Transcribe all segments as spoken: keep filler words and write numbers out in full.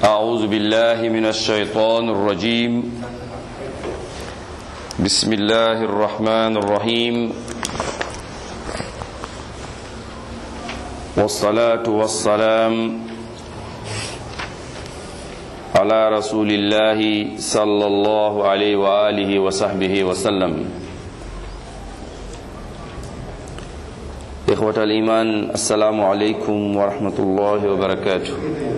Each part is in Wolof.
أعوذ بالله من الشيطان الرجيم بسم الله الرحمن الرحيم والصلاة والسلام على رسول الله صلى الله عليه وآله وصحبه وسلم إخوة الإيمان السلام عليكم ورحمة الله وبركاته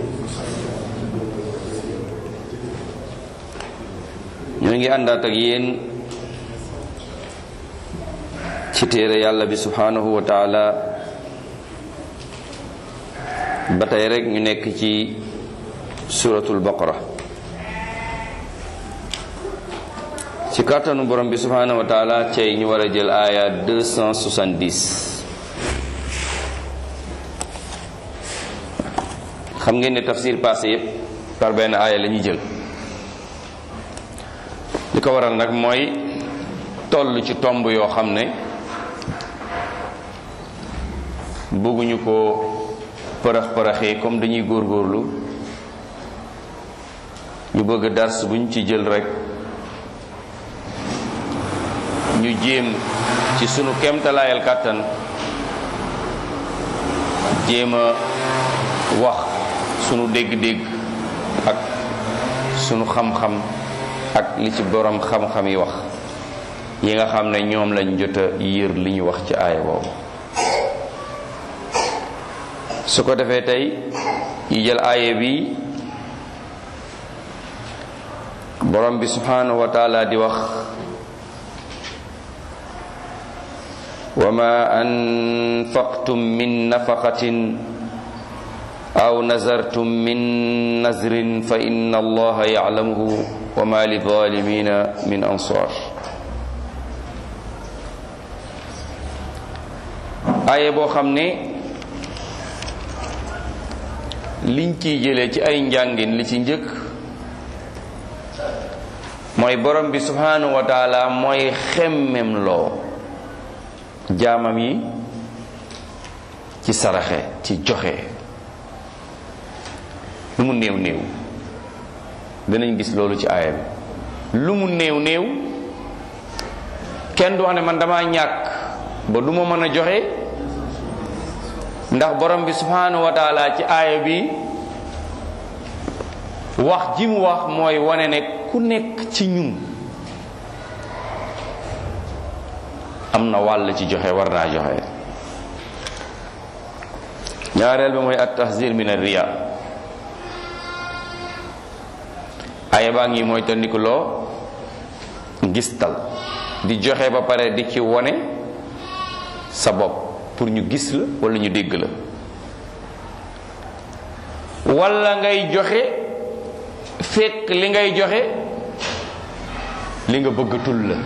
ñu ngi àndaat ak yéen ci téere yàlla bi subhanahu wa taala ba tey rek ñu nekk ci suratul baqara ci kàttanu borom bi subhanahu wa taala cey ñu war a jël aaya deux cent soixante-dix xam ngeen ne tafsir passé yépp par benn aaya la ñuy jël li ko waral nag mooy toll ci tomb yoo xam ne bëgguñu ko përax përaxee comme dañuy góorgóorlu ñu bëgg dars buñ ci jël rek ñu jéem ci sunu kemtalaayal kàttan jéem a wax sunu dégg-dégg ak sunu xam-xam ak li ci borom xam-xam yi wax yi nga xam ne ñoom lañ jot a yër li ñu wax ci aaya boobu su ko defee tey ñu jël aaya bi borom bi subhanahu wa taala di wax wa ma anfaqtum min nafaqatin aw nazartum min nazrin fa inna allaha ya'lamuhu wa ma li zalimina min ansar aaye boo xam ne liñ ciy jëlee ci ay njàngin li ci njëkk mooy borom bi subhanahu wa taala mooy xemmem loo jaamam yi ci saraxe ci joxe lu mu néew néew danañ gis loolu ci aaya bi lu mu néew néew kenn du wax ne man dama ñàkk ba du ma mën a joxe ndax borom bi subhanahu wa taala ci aaya bi wax ji mu wax mooy wane ne ku nekk ci ñun am na wàll ci joxe war naa joxe ñaareel bi mooy at tahzir min ar-riya aaya baa ngi mooy tandiku loo gistal di joxe ba pare di ci wone sa bopp pour ñu gis la wala ñu dégg la wala ngay joxe fekk li ngay joxe li nga bëggatul la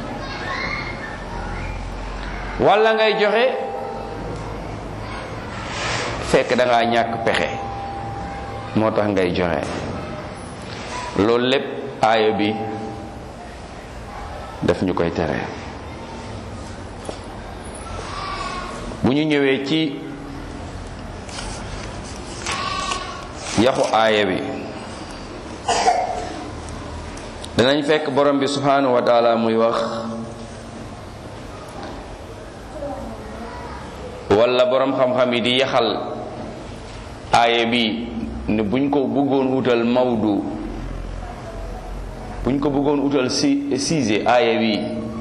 wala ngay joxe fekk da ngaa ñàkk pexe moo tax ngay joxe loolu lépp aaya bi daf ñu koy tere bu ñu ñëwee ci yaxu aaya bi danañ fekk borom bi subhanahu wa taala muy wax wala borom xam-xam yi di yaxal aaya bi ne buñ ko bëggoon utal mawdu buñ ko bëggoon utal si siise aaya bi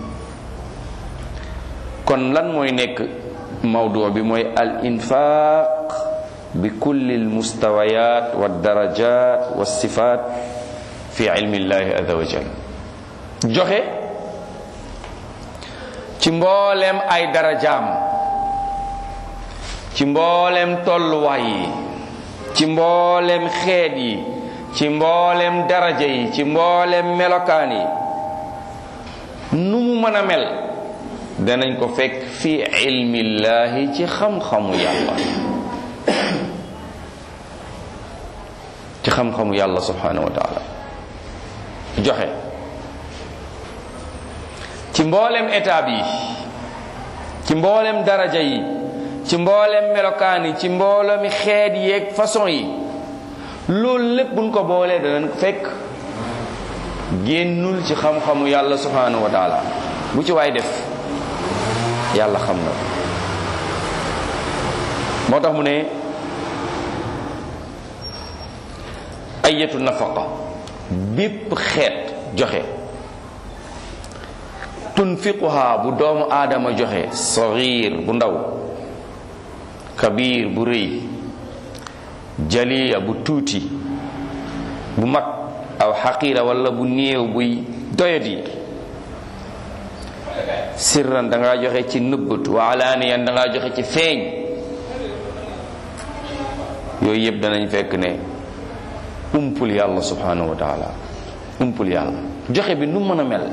kon lan mooy nekk mawdu bi mooy al infaq bi kulli al mustawayat wa darajat wa sifat fi ilmi llahi azza wa jalla joxe ci mboolem ay darajaam ci mboolem tolluwaay yi ci mboolem xeet yi ci mboolem daraja yi ci mboolem melokaan yi nu mu mën a mel danañ ko fekk fi ilmillaahi ci xam-xamu yàlla ci xam-xamu yàlla subhanahu wa taala joxe ci mboolem étape yi ci mboolem daraja yi ci mboolem melokaan yi ci mboolemi xeet yeeg façon yi loolu lépp buñ ko boolee danañ ko fekk génnul ci xam-xamu yàlla subhanahu wa taala. bu ci waay def yàlla xam na ko. moo tax mu ne ayatu nafaqa bépp xeet joxe tunfiquha bu doomu aadama joxe saxiir bu ndaw kabiir bu rëy jaliya bu tuuti bu mag aw xaqiira wala bu néew buy doyadi sirran dangaa joxe ci nëbbatu wa alaaniyan dangaa joxe ci feeñ yooyu yëpp danañ fekk ne umpul yàlla subhanahu wa taala umpul yàlla. joxe bi nu mën a mel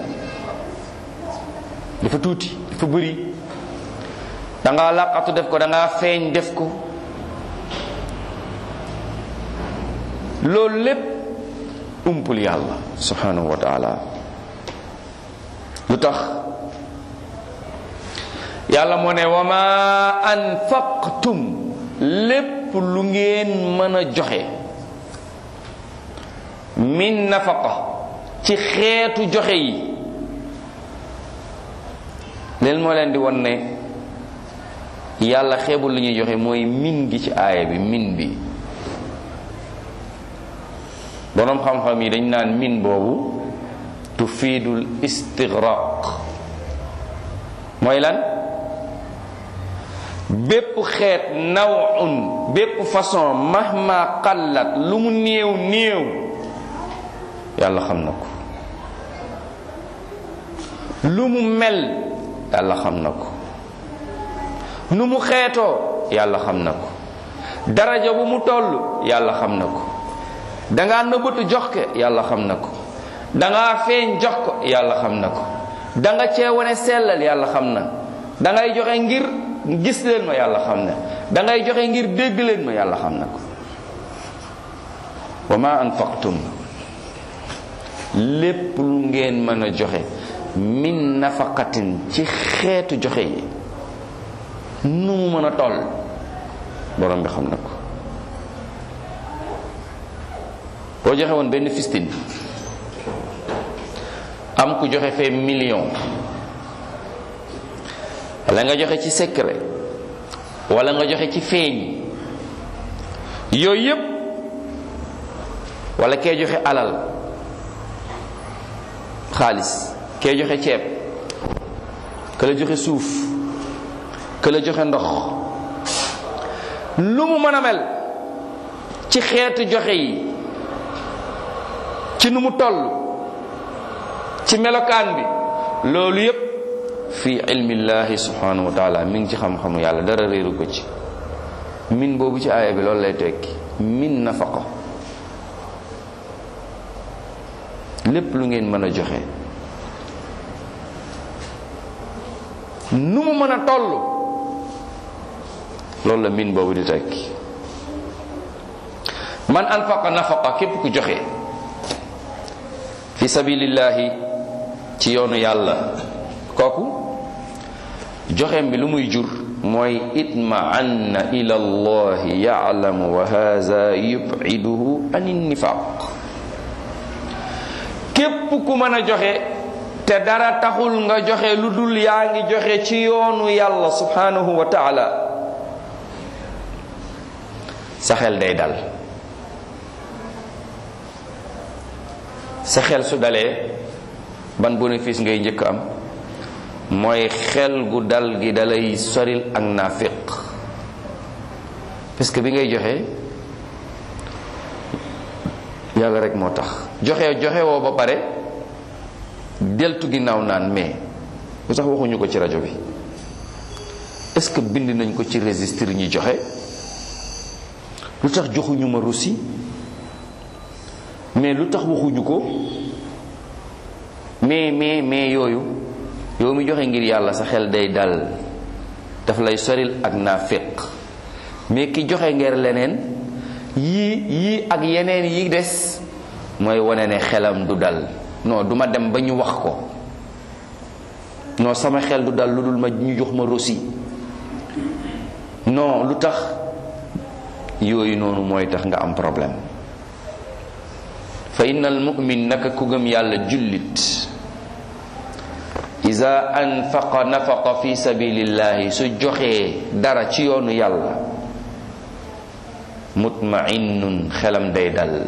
dafa tuuti dafa bëri dangaa làqatu def ko dangaa feeñ def ko loolu lépp umpul yàlla subhanahu wa taala. lu tax yàlla moo ne wa ma anfaqtum lépp lu ngeen mën a joxe min nafaqa ci xeetu joxe yi leen moo leen di won ne yàlla xeebul lu ñuy joxe mooy min gi ci aaya bi min bi. boroom xam-xam yi dañ naan min boobu tufiidul istigraq mooy lan bépp xeet nawun bépp façon mahma qallat lu mu néew néew yàlla xam na ko lu mu mel yàlla xam na ko nu mu xeetoo yàlla xam na ko daraja bu mu toll yàlla xam na ko dangaa nëbbatu jox ko yàlla xam na ko dangaa feeñ jox ko yàlla xam na ko danga cee wane sellal yàlla xam na dangay joxe ngir gis leen ma yàlla xam na dangay joxe ngir dégg leen ma yàlla xam na ko. wa ma anfaqtum lépp lu ngeen mën a joxe min nafaqatin ci xeetu joxe yi nu mu mën a toll borom bi xam na ko. boo joxe woon benn fistine am ku joxe fee million wala nga joxe ci secret wala nga joxe ci feeñ yooyu yépp wala kee joxe alal xaalis kee joxe ceeb ka la joxe suuf ka la joxe ndox lu mu mën a mel ci xeetu joxe yi ci nu mu toll ci melokaan bi loolu yépp fi ilmillahi subhanahu wa taala mi ngi ci xam-xamu yàlla dara réeru ko ci. min boobu ci aaya bi loolu lay tekki min nafaqa lépp lu ngeen mën a joxe nu mu mën a toll loolu la min boobu di tekki. man anfaqa nafaqa képp ku joxe fi sabilillahi ci yoonu yàlla kooku joxeem bi lu muy jur mooy itma'anna ila allahi ya'lamu wa hadha yub'iduhu anin nifaq. képp ku mën a joxe te dara taxul nga joxe lu dul yaa ngi joxe ci yoonu yàlla subhanahu wa ta'ala sa xel day dal. sa xel su dalee ban bénéfice ngay njëkk am mooy xel gu dal gi dalay soril ak naafiq parce que bi ngay joxe yàlla rek moo tax joxe joxe woo ba pare deltu ginnaaw naan mais lu tax waxuñu ko ci rajo bi est-ce que bind nañ ko ci registre ñi joxe lu tax joxuñu ma russi mais lu tax waxuñu ko mais mais mais yooyu yow mi joxe ngir yàlla sa xel day dal daf lay soril ak naafiq. mais ki joxe ngir leneen yii yii ak yeneen yi des mooy wane ne xelam du dal. non duma dem ba ñu wax ko non sama xel du dal lu dul ma ñu jox ma rosi non lu tax yooyu noonu mooy tax nga am problème fa innal mu'min naka ku gëm yàlla jullit iza anfaqa nafaqa fi sabilillahi su joxee dara ci yoonu yàlla mutma'innun xelam day dal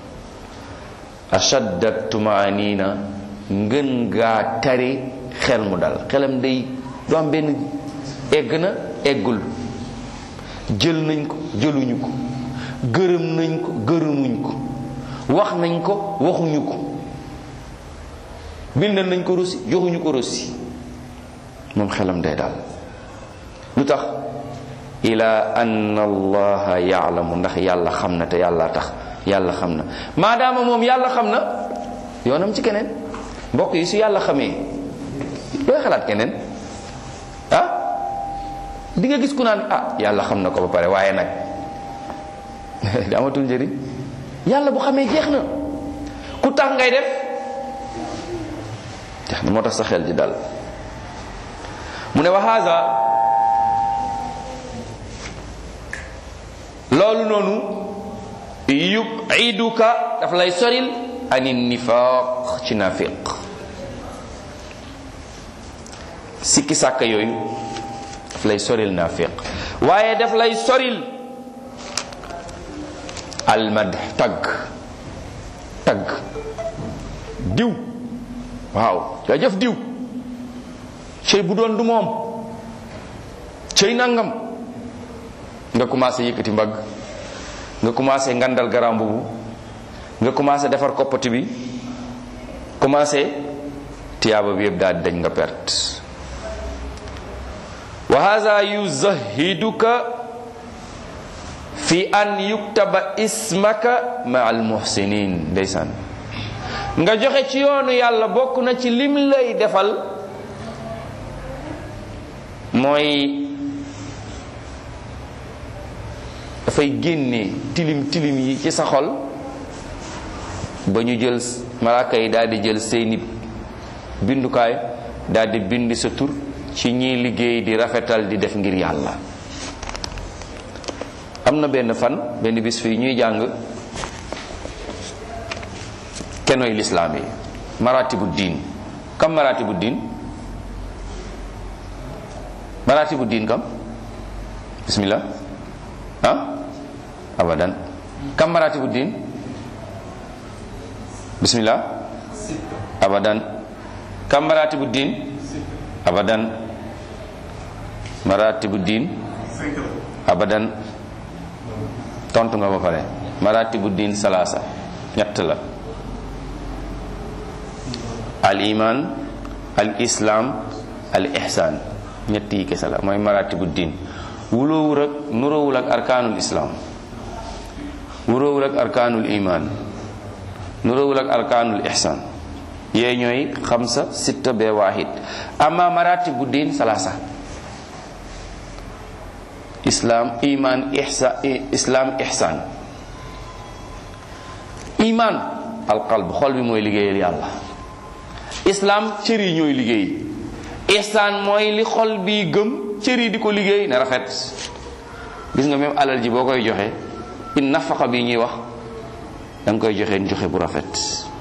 ashadda tumaanina ngën gaa tari xel mu dal xelam day du am benn egg na eggul jël nañ ko jëluñu ko gërëm nañ ko gërëmuñ ko wax nañ ko waxuñu ko bindal nañ ko rosi joxuñu ko rosi moom xelam day daal lu tax ila anna allaha yaalamu ndax yàlla xam na te yàlla tax yàlla xam na maadaama moom yàlla xam na yoonam ci keneen mbokk yi su yàlla xamee looy xalaat keneen ah di nga gis ku naan ah yàlla xam na ko ba pare waaye nag di amatul njëriñ yàlla bu xamee jeex na ku tax ngay def jeex na moo tax sa xel di dal mu ne wa haza loolu noonu yubiduka daf lay soril ani nifaq ci nafiq sikki sàkka yooyu daf lay soril nafiq waaye daf lay soril almad tagg tagg diw waaw jaajëf diw cëy bu doon du moom cëy nangam nga commencé yëkkati mbagg nga commencé ngandal garam bubu nga commencé defar koppati bi commencé tiyaaba bi yëpp daal di dañ nga perte wa hadha yuzahiduka fi an yuktaba ismaka ma al muhsinin ndeysaan nga joxe ci yoonu yàlla bokk na ci lim lay defal mooy dafay génne tilim tilim yi ci sa xol ba ñu jël malaaka yi daal di jël seeni bindukaay daal di bind sa tur ci ñiy liggéey di rafetal di def ngir yàlla. am na benn fan benn bis fii ñuy jàng kenoy lislaam yi maratibu diin kam maratibu diin maratibu diin kam bismillah ah abadan kam maratibu diin bismillah abadan kam maratibu diin abadan maratibu diin abadan tontu nga ba pare maratibu diin salaasa ñett la al iman al islam al ihsan ñett yi kese la mooy maratibu diin wuloowul ak nuroowul ak arkaanul islam nuroowul ak arkaanul iman nuroowul ak arkaanul ihsan yee ñooy xamsa sitta bee waahid amma maratibu diin salaasa islam iman ihsa islam ihsan iman alqalb xol bi mooy liggéeyal yàlla islam cër yi ñooy liggéey ihsan mooy li xol bi gëm cër yi di ko liggéey na rafet gis nga même alal ji boo koy joxe in nafaqa bi ñuy wax da nga koy joxe joxe bu rafet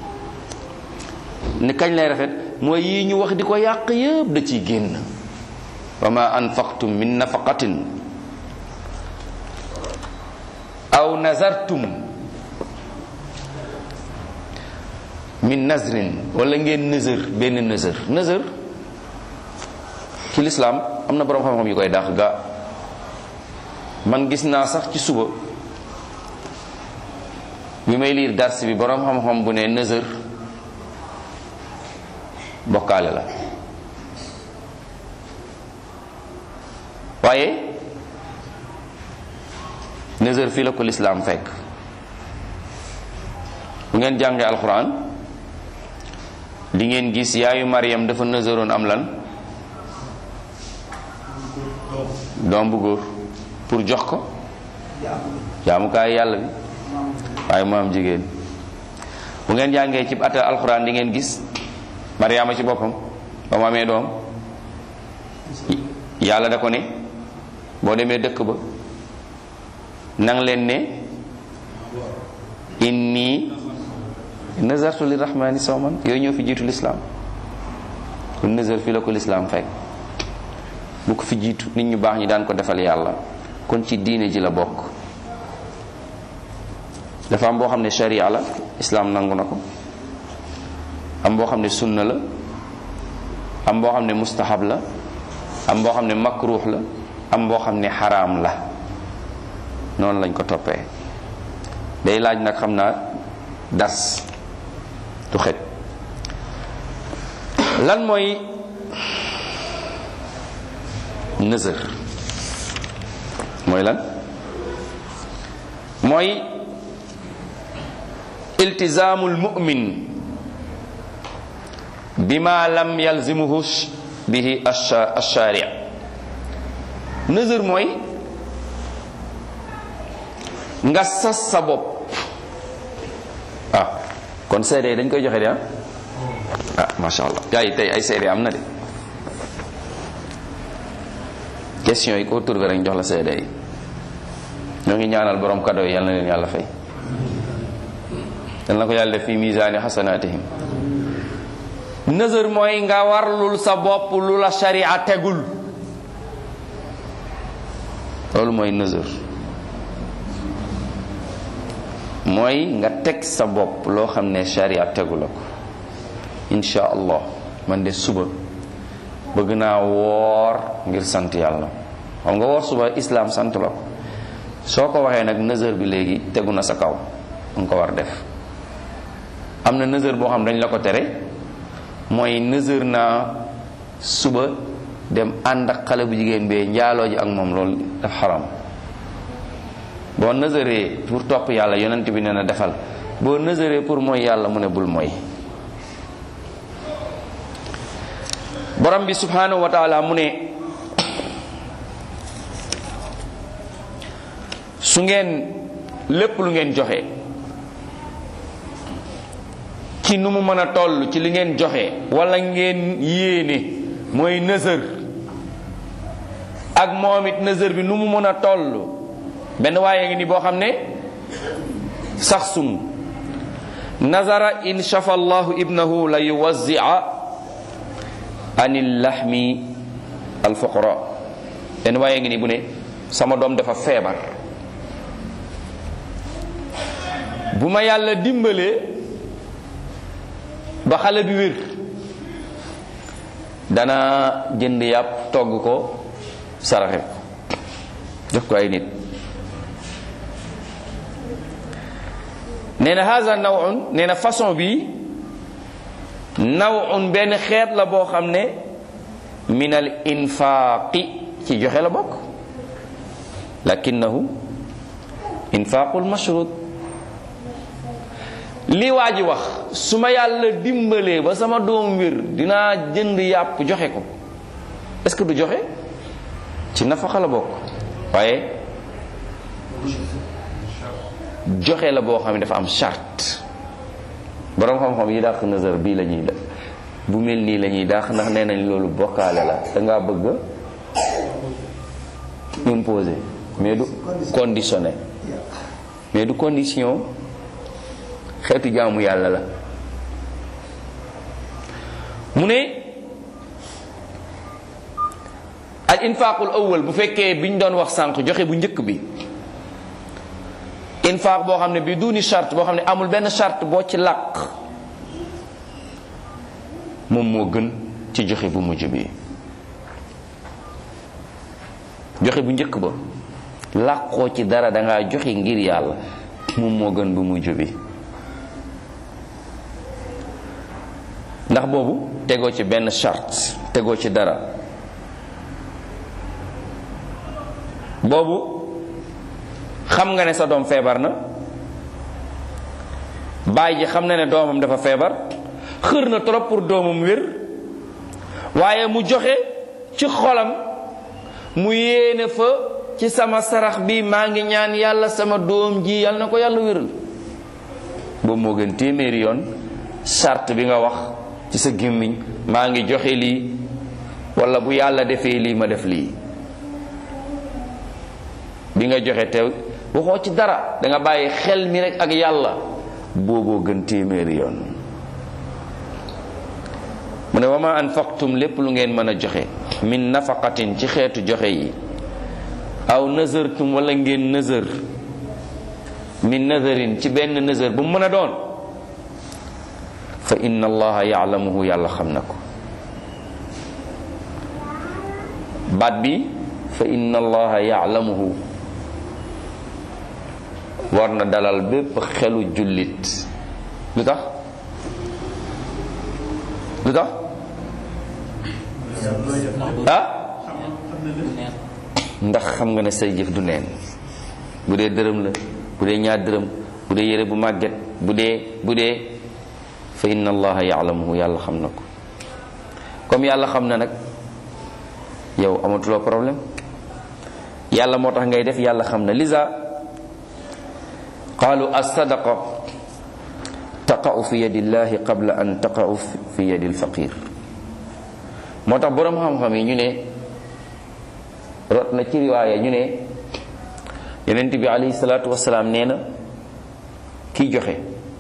ni kañ lay rafet mooy yi ñu wax di ko yàq yëpp da ciy génn wa ma anfaqtum min nafaqatin aw nazartum min nazrin wala ngeen nëzër benn nëzër nëzër ci lislaam am na borom xam-xam yu koy dàq ga man gis naa sax ci suba bi may liir dars bi borom xam-xam bu ne nëzër bokkaale la waaye nëzër fii la ko lislaam fekk bu ngeen jàngee alxuraan li ngeen gis yaayu Maryam dafa nëzëroon am lan doom bu góor pour jox ko jaamukaay yàlla bi waaye mu am jigéen bu ngeen jàngee ci atal alxuraan di ngeen gis Maryama ci boppam ba mu amee doom yàlla da ko ne boo demee dëkk ba nang leen ne inni nazartu li rahmani sawman yooyu ñoo fi jiitu lislaam kon nazar fii la ko lislaam fekk bu ko fi jiitu nit ñu baax ñi daan ko defal yàlla kon ci diine ji la bokk. dafa am boo xam ne sharia la islaam nangu na ko, am boo xam ne sunna la, am boo xam ne mustahab la, am boo xam ne makruux la, am boo xam ne xaraam la. noonu lañ ko toppee. day laaj nag xam naa das du xet lan mooy nëzër mooy lan mooy iltizaamul mu'min bima lam yalzimuhu bihi ash-shari' nëzër mooy nga sas sa bopp. ah kon seede dañ koy joxe de ah ah masha Allah gars yi tey ay seede am na de question yi ko trouvé rek jox la seede yi. ñoo ngi ñaanal borom cadeau yi yal na leen yàlla fay, yal na ko yàlla def fi misaani xasanaatihim. nëzër mooy nga warlul sa bopp lu la sharia tegul, loolu mooy nëzër. mooy nga teg sa bopp loo xam ne sharia tegu la ko. insha allah man de suba bëgg naa woor ngir sant yàlla. xam nga woor suba islam sant la ko, soo ko waxee nag nëzër bi léegi tegu na sa kaw nga ko war def. am na nëzër boo xam dañ la ko tere, mooy nëzër naa suba dem ànd ak xale bu jigéen bee njaaloo ji ak moom, loolu daf xaram. boo nëzëree pour topp yàlla yonent bi nee na defal, boo nëzëree pour mooy yàlla mu ne bul mooy. borom bi subhanahu wa taala mu ne su ngeen lépp lu ngeen joxe ci nu mu mën a toll ci li ngeen joxe wala ngeen yéene mooy nëzër, ak moom it nëzër bi nu mu mën a toll. benn waaye ngi ni boo xam ne saxsun nazara in shafa allahu ibnahu la yuwazzi'a anil lahmi al fuqara. benn waaye ngi ni bu ne sama doom dafa feebar, bu ma yàlla dimbalee ba xale bi wér dana jënd yàpp togg ko saraxe jox ko ay nit. nee na haza nawun, nee na façon bi nawun benn xeet la boo xam ne min al infaaqi ci joxe la bokk, lakinnahu infaaqul mashrut. li waa ji wax su ma yàlla dimbalee ba sama doom wér dinaa jënd yàpp joxe ko, est-ce que du joxe ci nafaqa la bokk, waaye joxe la boo xam ne dafa am charte. borom xam-xam yi dàq nazar bii la ñuy def, bu mel nii la ñuy dàq, ndax nee nañ loolu bokkaale la. da ngaa bëgg imposer mais du conditionné, mais du condition, xeetu jaamu yàlla la. mu ne al infaqul awwal bu fekkee biñ doon wax sànq joxe bu njëkk bi, infaq boo xam ne bi duni charte, boo xam ne amul benn charte boo ci làq, moom moo gën ci joxe bu mujj bi. joxe bu njëkk ba làqoo ci dara, dangaa joxe ngir yàlla, moom moo gën bu mujj bi. ndax boobu tegoo ci benn charte, tegoo ci dara. boobu xam nga ne sa doom feebar na, baay ji xam na ne doomam dafa feebar, xër na trop pour doomam wér, waaye mu joxe ci xolam, mu yéene fa ci sama sarax bi maa ngi ñaan yàlla sama doom ji yàlla na ko yàlla wéral. boobu moo gën téeméeri yoon charte bi nga wax ci sa gémmiñ, maa ngi joxe lii, wala bu yàlla defee lii ma def lii. bi nga joxe teew waxoo ci dara, da nga bàyyi xel mi rek ak yàlla, booboo gën téeméeri yoon. mu ne wa ma anfaqtum lépp lu ngeen mën a joxe min nafaqatin ci xeetu joxe yi aw nazartum wala ngeen nazar min nazarin ci benn nazar bu mu mën a doon fa inna allaha yaalamuhu yàlla xam na ko. baat bi fa inna allaha yaalamuhu war na dalal bépp xelu jullit. lu tax lu tax ah ndax xam nga ne say jëf du neen. bu dee dërëm la, bu dee ñaar dërëm, bu dee yére bu màgget, bu dee bu dee fa inna allaha yaalamuhu yàlla xam na ko. comme yàlla xam na nag yow amatuloo problème. yàlla moo tax ngay def, yàlla xam na. liza qaalu as-sadaqa taqa'u fi yadillahi qabla an taqa'u fi yadi al-faqir. moo tax boroom xam-xam yi ñu ne rot na ci riwaaya ñu ne yonent bi alayhi salaatu wasalaam nee na kiy joxe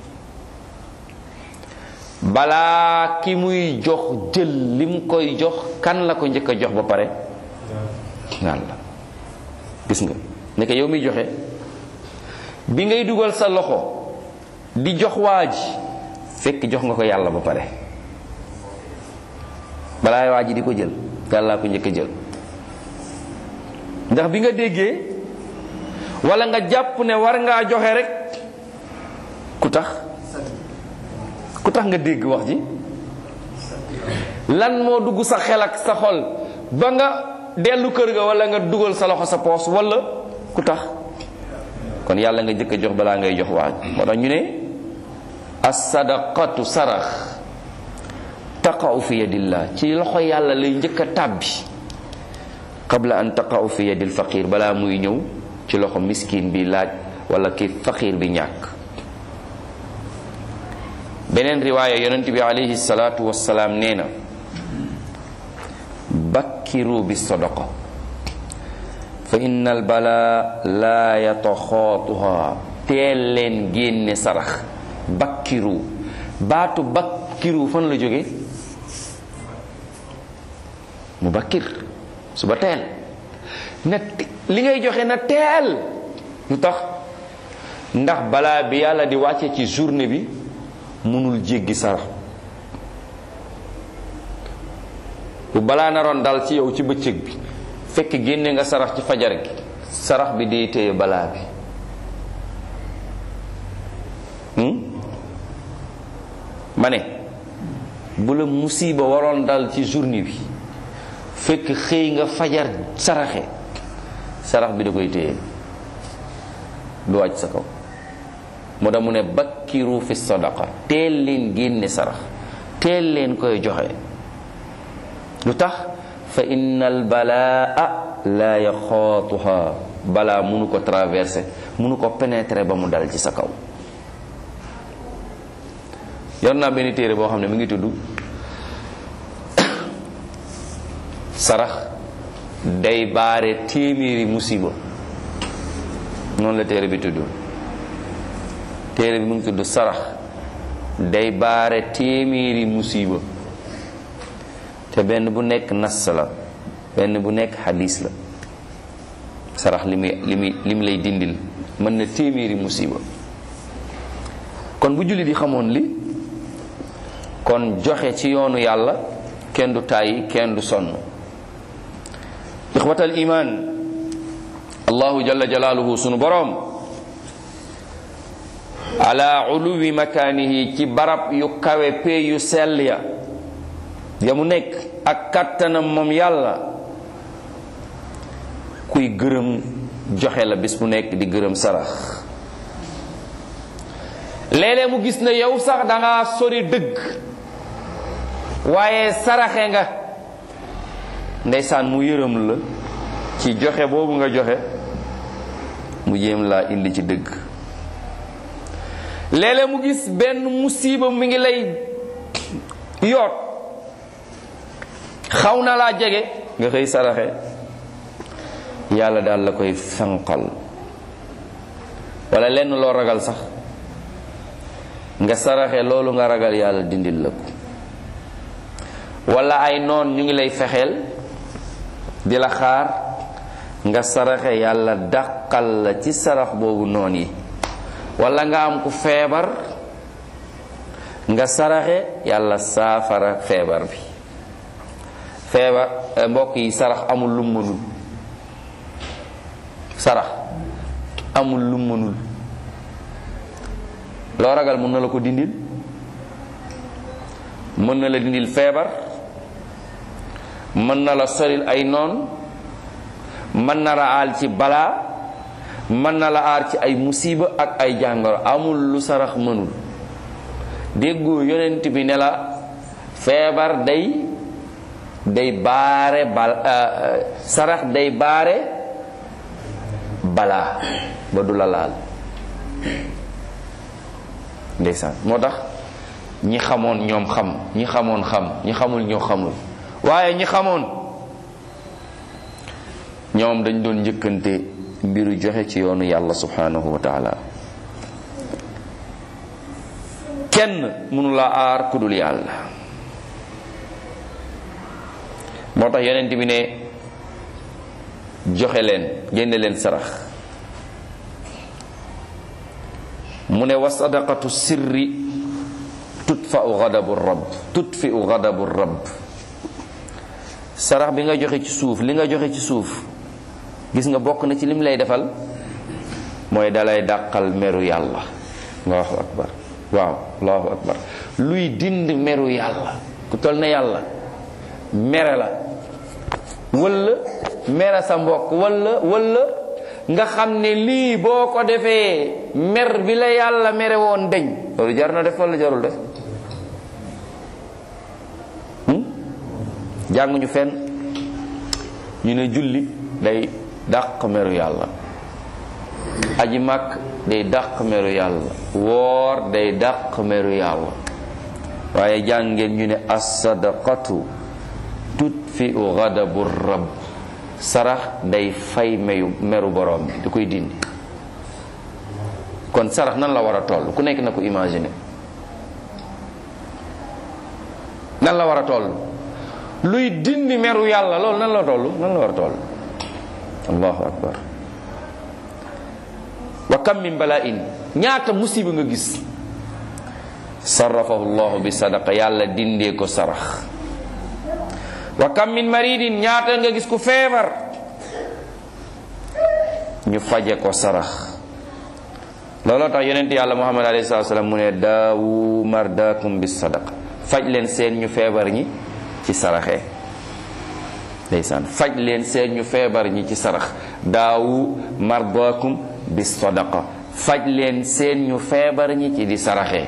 balaa ki muy jox jël li mu koy jox kan la ko njëkk a jox ba pare naan la. gis nga nekk yow miy joxe bi ngay dugal sa loxo di jox waa ji fekk jox nga ko yàlla ba pare. balaa waa ji di ko jël yàllaa ko njëkk a jël. ndax bi nga déggee wala nga jàpp ne war ngaa joxe rek ku tax ku tax nga dégg wax ji lan moo dugg sa xel ak sa xol ba nga dellu kër ga wala nga dugal sa loxo sa poos wala ku tax. kon yàlla nga njëkk a jox balaa ngay jox waa moo tax ñu ne as-sadaqatu sarax taqa'u fi yadillah ci loxo yàlla lay njëkk a tàbbi qabla an taqa'u fi yadil faqir balaa muy ñëw ci loxo miskin bi laaj wala ki faqir bi ñàkk. beneen riwaaya yonent bi alayhi salaatu wassalaam nee na bakkiru bi sadaqa fa inna al bala la yataxaatuha. teel leen génne sarax. bakkiru baatu bakkiru fan la jóge mu bakkir suba teel na li ngay joxe na teel. lu tax ndax balaa bi yàlla di wàcce ci journée bi mënul jéggi sarax. bu balaa naroon dal ci yow ci bëccëg bi fekk génne nga sarax ci fajar gi sarax bi day téye balaa bi. ma ne bu la musiba waroon dal ci journée bi fekk xëy nga fajar saraxe sarax bi da koy téye du wàcc sa kaw. moo tax mu ne bakkiru fi sadaqa teel leen génne sarax teel leen koy joxe. lu tax fa innal balaa la yaxaatuha balaa munu ko traverser munu ko pénétrer ba mu dal ci sa kaw. yor naa benn téere boo xam ne mi ngi tudd sarax day baare téeméeri musiba. noonu la téere bi tudd. téere bi mu ngi tudd sarax day baare téeméeri musiba. te benn bu nekk nas la benn bu nekk xadiis la. sarax li muy li muy li mu lay dindil mën na téeméeri musiba. kon bu julli di xamoon li kon joxe ci yoonu yàlla kenn du tàyyi kenn du sonn. ixwatal iman allahu jalla jalaaluhu sunu boroom ala uluwi makaanihi ci barab yu kawe pee yu sell ya ya mu nekk ak kattanam moom yàlla kuy gërëm joxe la bis bu nekk di gërëm sarax. léeg-léeg mu gis ne yow sax danga sori dëgg waaye saraxe nga ndeysaan mu yërëm la ci joxe boobu nga joxe mu jéem laa indi ci dëgg. léeg-léeg mu gis benn musiba mi ngi lay yoot xaw na laa jege nga xëy saraxe yàlla daal la koy fenqal. wala lenn loo ragal sax nga saraxe loolu nga ragal yàlla dindil la ko. wala ay noon ñu ngi lay fexeel di la xaar nga saraxe yàlla dàqal la ci sarax boobu noon yi. wala nga am ku feebar nga saraxe yàlla saafara feebar bi. feebar mbokk yi sarax amul lu mënul sarax amul lu mënul. loo ragal mën na la ko dindil, mën na la dindil feebar, mën na la soril ay noon, mën na la aal ci balaa, mën na la aar ci ay musiba ak ay jàngoro. amul lu sarax mënul. déggoo yonent bi ne la feebar day day baare bal sarax day baare balaa ba du la laal. ndeysaan moo tax ñi xamoon ñoom xam, ñi xamoon xam, ñi xamul ñoo xamul. waaye ñi xamoon ñoom dañ doon njëkkante mbiru joxe ci yoonu yàlla subhanahu wa taala. kenn mënu la aar ku dul yàlla. moo tax yonent bi ne joxe leen, génne leen sarax. mu ne wa sadaqatu sirri tutfa'u ghadabu rabb tutfi'u ghadabu rabb. sarax bi nga joxe ci suuf, li nga joxe ci suuf, gis nga bokk na ci lim lay defal mooy dalay dàqal meru yàlla. allahu akbar, waaw allahu akbar. luy dind meru yàlla. ku toll ne yàlla mere la, walla mere sa mbokk, walla walla nga xam ne lii boo ko defee mer bi la yàlla mere woon deñ. loolu jar na def walla jarul def? jànguñu fenn ñu ne julli day dàq meru yàlla, aji màkk day dàq meru yàlla, woor day dàq meru yàlla. waaye jàngeen ñu ne as-sadaqatu tutfi'u ghadabu rabb. sarax day fay meyu meru borom bi da koy dindi. kon sarax nan la war a toll? ku nekk na ko imaginer. nan la war a toll? luy dindi meru yàlla, loolu nan la toll? nan la war a toll? allahu akbar. wa kam min bala'in, ñaata musiba nga gis sarrafahu llahu bi sadaqa, yàlla dindee ko sarax. wa kam min maridin, ñaata nga gis ku feebar ñu faje ko sarax. looloo tax yonent yàlla muhammad alayhi salaatu wa salaam mu ne daawu mardakum bis sadaqa, faj leen seen ñu feebar ñi ci saraxe. ndeysaan, faj leen seen ñu feebar ñi ci sarax. daawu mardakum bis sadaqa, faj leen seen ñu feebar ñi ci di saraxe.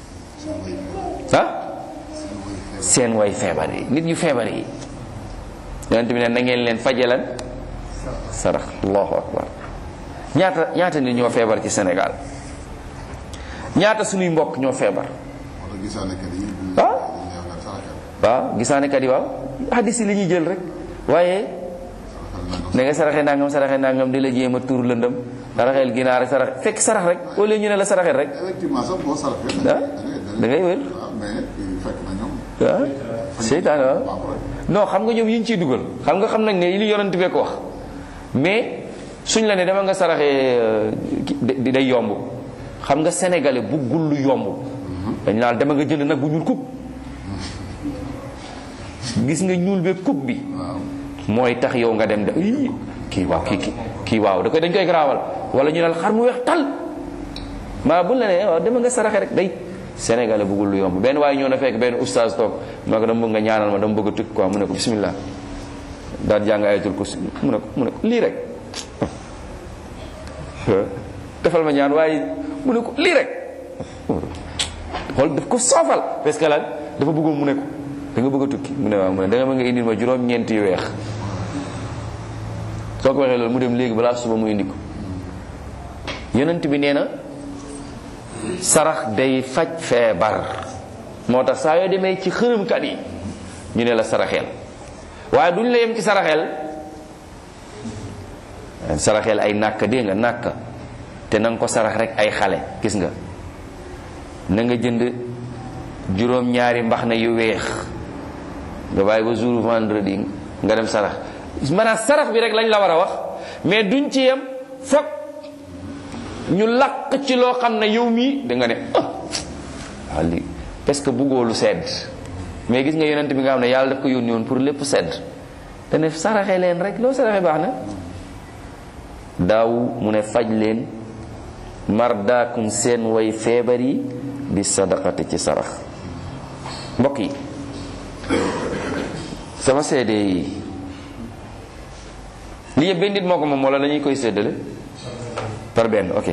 ah seen way feebar yi, nit ñu feebar yi yonent bi ne na ngeen leen faje lan sarax. allahu akbar. ñaata ñaata nit ñoo feebar ci Sénégal? ñaata suñuy mbokk ñoo feebar? ah waaw gisaanekat yi waaw hadis yi li ñuy jël rek. waaye da nga saraxe nangam saraxe nangam di la jéem a tuur lëndëm, saraxeel ginaar rek sarax fekk sarax rek wala ñu ne la saraxeel rek. ah da ngay wër. waaw seytaan waaw non xam nga ñoom yi ñu ciy dugal, xam nga xam nañ ne li yonent bi ko wax, mais suñ la ne dama nga saraxee day yomb. xam nga sénégalais buggul lu yomb. dañ naan dama nga jënd nag bu ñuul kub. gis nga ñuul be kub bi mooy tax yow nga dem de kii waaw kii kii kii waaw da koy dañ koy garaawal. wala ñu ne xar mu weex tal maa buñ la ne waaw dama nga saraxe rek day. sénégalais buggul lu yomb. benn waaye ñëw na fekk benn oustaz toog ma ko dama bëgg nga ñaanal ma, dama bëgg a tukki quoi. mu ne ko bismillah, daal jàng ayatul kursi. mu ne ko mu ne ko lii rek defal ma ñaan. waaye mu ne ko lii rek xool daf ko soofal parce que lan dafa bëggoon. mu ne ko da nga bëgg a tukki? mu ne waaw. mu ne da nga ma nga indil ma juróom-ñeent yu weex. soo ko waxee loolu mu dem léegi balaa suba mu indi ko. yonent bi nee na sarax day faj feebar. moo tax saa yoo demee ci xërëmkat yi ñu ne la saraxeel. waaye duñ la yem ci saraxeel. saraxeel ay nàkk dégg nga nàkk te na nga ko sarax rek ay xale. gis nga na nga jënd juróom-ñaari mbaxna yu weex nga bàyyi ba jour vendredi nga dem sarax maanaam sarax bi rek lañ la war a wax mais duñ ci yem foog ñu laq ci loo xam ne yow mii da nga ne ah lii parce que bëggoo lu sedd mais gis nga yonent bi nga xam ne yàlla daf ko yónni woon pour lépp sedd te ne saraxe leen rek loo saraxe baax na. daaw mu ne faj leen mardaakum seen way feebar yi bi sadaqati ci sarax. mbokk yi sama seede yi li yëpp benn nit moo ko moom wala dañuy koy séddale par benn ok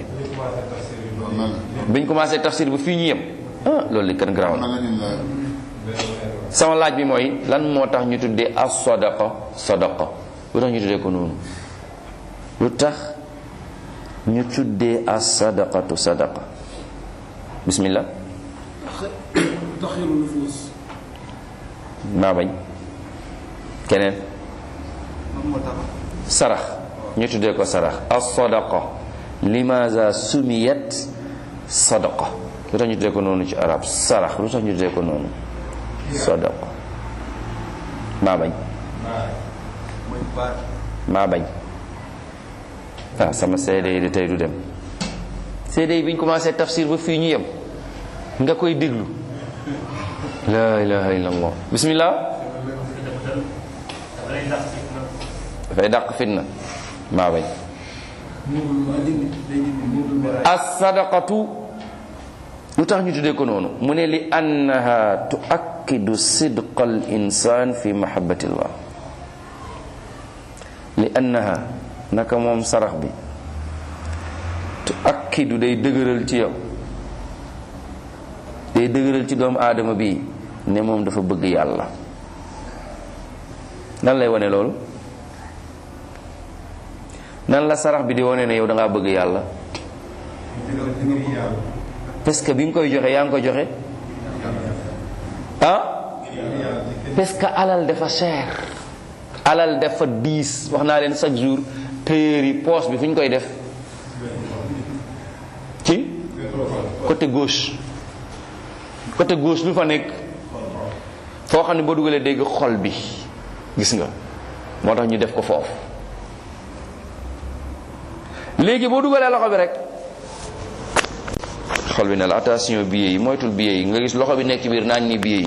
biñ commencé tafsir bu fii ñu yem ah loolu li kan garaaw na. sama laaj bi mooy lan moo tax ñu tuddee as sadaqa sadaqa lu tax ñu tuddee ko noonu lu tax ñu tuddee as sadaqatu sadaqa bismillah maa bañ keneen sarax ñu tuddee ko sarax as sadaqa limaza sumiyat sadaqa lu tax ñu tuddee ko noonu ci arab sarax lu tax ñu tuddee ko noonu sadaqa maa bañ maa bañ ah sama seede yi de tey du dem seede yi bi ñu commencé tafsir ba fii ñu yem nga koy déglu la ilaha illallah bismillah dafay dàq fitna maa bañ as sadaqatu lu tax ñu tuddee ko noonu mu ne li annaha tuakkidu sidqa al insan fi mahabbati llah li annaha naka moom sarax bi tuakkidu day dëgëral ci yow day dëgëral ci doomu aadama bi ne moom dafa bëgg yàlla nan lay wane loolu nan la sarax bi di wane ne yow da ngaa bëgg yàlla parce que bi nga koy joxe yaa ngi ko joxe ah parce que alal dafa cher alal dafa diis wax naa leen chaque jour téere yi poche bi fu ñu koy def ci côté gauche côté gauche lu fa nekk foo xam ne boo dugalee dégg xol bi gis nga moo tax ñu def ko foofu léegi boo dugalee loxo bi rek xol bi ne la attention billet yi moytul billet yi nga gis loxo bi nekk ci biir naan ni billet yi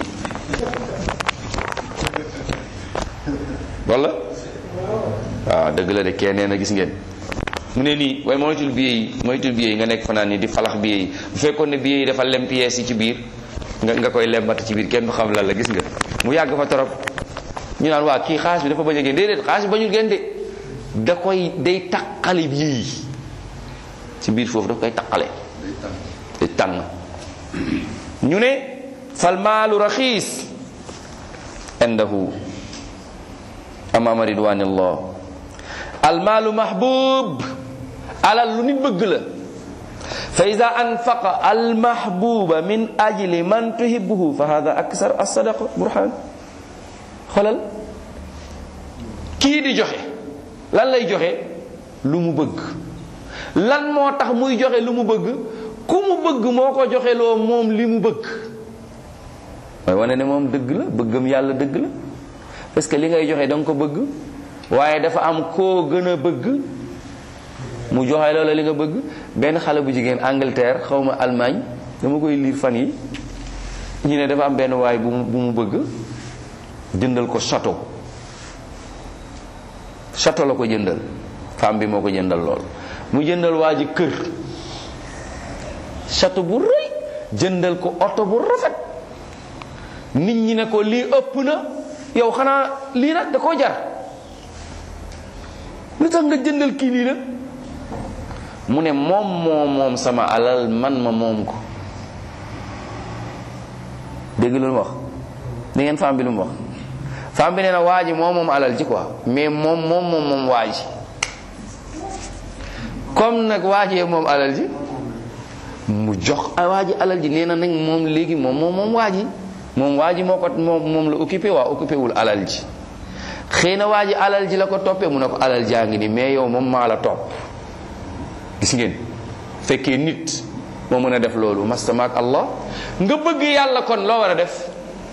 walla waaw dëgg la de kenn nee na gis ngeen mu ne nii waaye moytul billet yi moytul billet yi nga nekk fanaan ni di falax billet yi bu fekkoon ne billet yi dafa lem pièces yi ci biir nga nga koy lembat ci biir kenn du xam lan la gis nga mu yàgg fa torop ñu naan waa kii xaalis bi dafa bañ a génn déedéet xaalis bi bañul génn de da koy day taqale billet yi ci biir foofu daf koy taqale day tàng ñu ne fal maalu raxiis indahu amama ridwanillah al maalu mahbub alal lu nit bëgg la fa ida anfaqa al mahbuba min ajli man tuhibbuhu fa hada aksar as sadaqa burhan xolal kii di joxe lan lay joxe lu mu bëgg lan moo tax muy joxe lu mu bëgg ku mu bëgg moo ko joxe loo moom li mu bëgg mooy wane ne moom dëgg la bëggam yàlla dëgg la parce que li ngay joxe da nga ko bëgg waaye dafa am koo gën a bëgg mu joxe loola li nga bëgg benn xale bu jigéen Angleterre xaw ma Allemagne dama koy liir fan yi ñu ne dafa am benn waay bu mu bu mu bëgg jëndal ko château château la ko jëndal femme bi moo ko jëndal lool mu jëndal waa ji kër château bu rëy jëndal ko oto bu rafet nit ñi ne ko lii ëpp na yow xanaa lii nag da koo jar lu tax nga jëndal kii lii nag mu ne moom moo moom sama alal man ma moom ko dégg lu mu wax da ngeen femme bi lu mu wax femme bi nee na waa ji moo moom alal ji quoi mais moom moom moom moom waa ji comme nag waa ji moom alal ji mu jox waa ji alal ji nee na nag moom léegi moom moom moom waa ji moom waa ji moo ko moom moom la occupé waa occupé wul alal ji xëy na waa ji alal ji la ko toppee mu ne ko alal jaa ngi ni mais yow moom maa la topp gis ngeen fekkee nit moo mën a def loolu mastama ak Allah. nga bëgg yàlla kon loo war a def